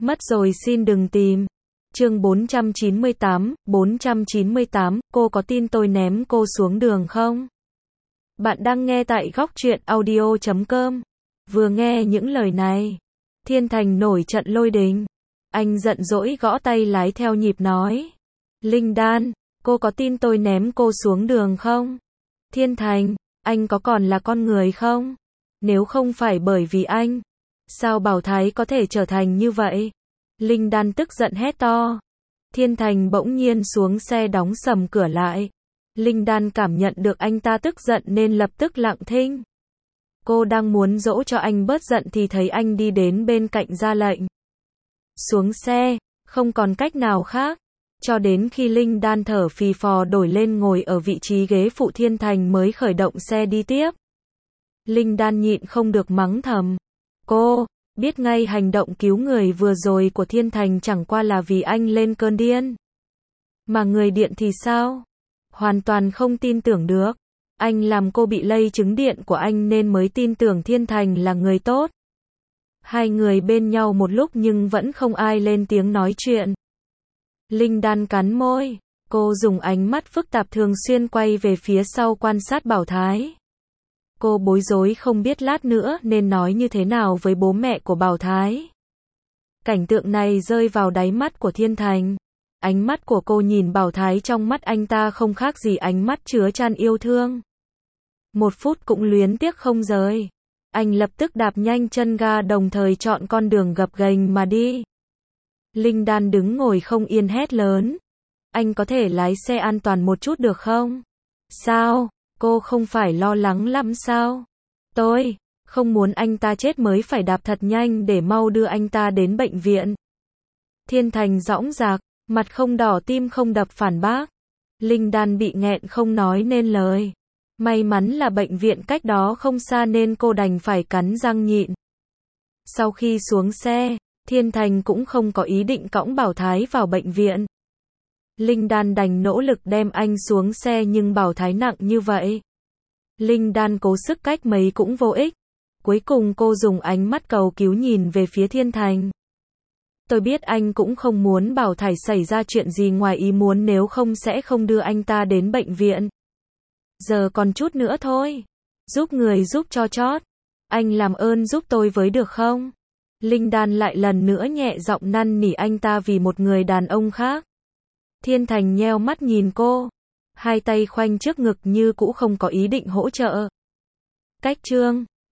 Mất rồi xin đừng tìm. Chương 498, cô có tin tôi ném cô xuống đường không? Bạn đang nghe tại góc truyện audio.com. Vừa nghe những lời này, Thiên Thành nổi trận lôi đình. Anh giận dỗi gõ tay lái theo nhịp nói. Linh Đan, cô có tin tôi ném cô xuống đường không? Thiên Thành, anh có còn là con người không? Nếu không phải bởi vì anh, sao Bảo Thái có thể trở thành như vậy? Linh Đan tức giận hét to. Thiên Thành bỗng nhiên xuống xe đóng sầm cửa lại. Linh Đan cảm nhận được anh ta tức giận nên lập tức lặng thinh. Cô đang muốn dỗ cho anh bớt giận thì thấy anh đi đến bên cạnh ra lệnh. Xuống xe, không còn cách nào khác. Cho đến khi Linh Đan thở phì phò đổi lên ngồi ở vị trí ghế phụ Thiên Thành mới khởi động xe đi tiếp. Linh Đan nhịn không được mắng thầm. Cô biết ngay hành động cứu người vừa rồi của Thiên Thành chẳng qua là vì anh lên cơn điên. Mà người điện thì sao? Hoàn toàn không tin tưởng được. Anh làm cô bị lây chứng điện của anh nên mới tin tưởng Thiên Thành là người tốt. Hai người bên nhau một lúc nhưng vẫn không ai lên tiếng nói chuyện. Linh Đan cắn môi. Cô dùng ánh mắt phức tạp thường xuyên quay về phía sau quan sát Bảo Thái. Cô bối rối không biết lát nữa nên nói như thế nào với bố mẹ của Bảo Thái. Cảnh tượng này rơi vào đáy mắt của Thiên Thành. Ánh mắt của cô nhìn Bảo Thái trong mắt anh ta không khác gì ánh mắt chứa chan yêu thương. Một phút cũng luyến tiếc không rời. Anh lập tức đạp nhanh chân ga đồng thời chọn con đường gập ghềnh mà đi. Linh Đan đứng ngồi không yên hét lớn. Anh có thể lái xe an toàn một chút được không? Sao? Cô không phải lo lắng lắm sao? Tôi không muốn anh ta chết mới phải đạp thật nhanh để mau đưa anh ta đến bệnh viện. Thiên Thành dõng dạc, mặt không đỏ tim không đập phản bác. Linh Đan bị nghẹn không nói nên lời. May mắn là bệnh viện cách đó không xa nên cô đành phải cắn răng nhịn. Sau khi xuống xe, Thiên Thành cũng không có ý định cõng Bảo Thái vào bệnh viện. Linh Đan đành nỗ lực đem anh xuống xe nhưng Bảo Thái nặng như vậy. Linh Đan cố sức cách mấy cũng vô ích. Cuối cùng cô dùng ánh mắt cầu cứu nhìn về phía Thiên Thành. Tôi biết anh cũng không muốn Bảo Thái xảy ra chuyện gì ngoài ý muốn, nếu không sẽ không đưa anh ta đến bệnh viện. Giờ còn chút nữa thôi. Giúp người giúp cho chót. Anh làm ơn giúp tôi với được không? Linh Đan lại lần nữa nhẹ giọng năn nỉ anh ta vì một người đàn ông khác. Thiên Thành nheo mắt nhìn cô. Hai tay khoanh trước ngực như cũ không có ý định hỗ trợ. Cách chương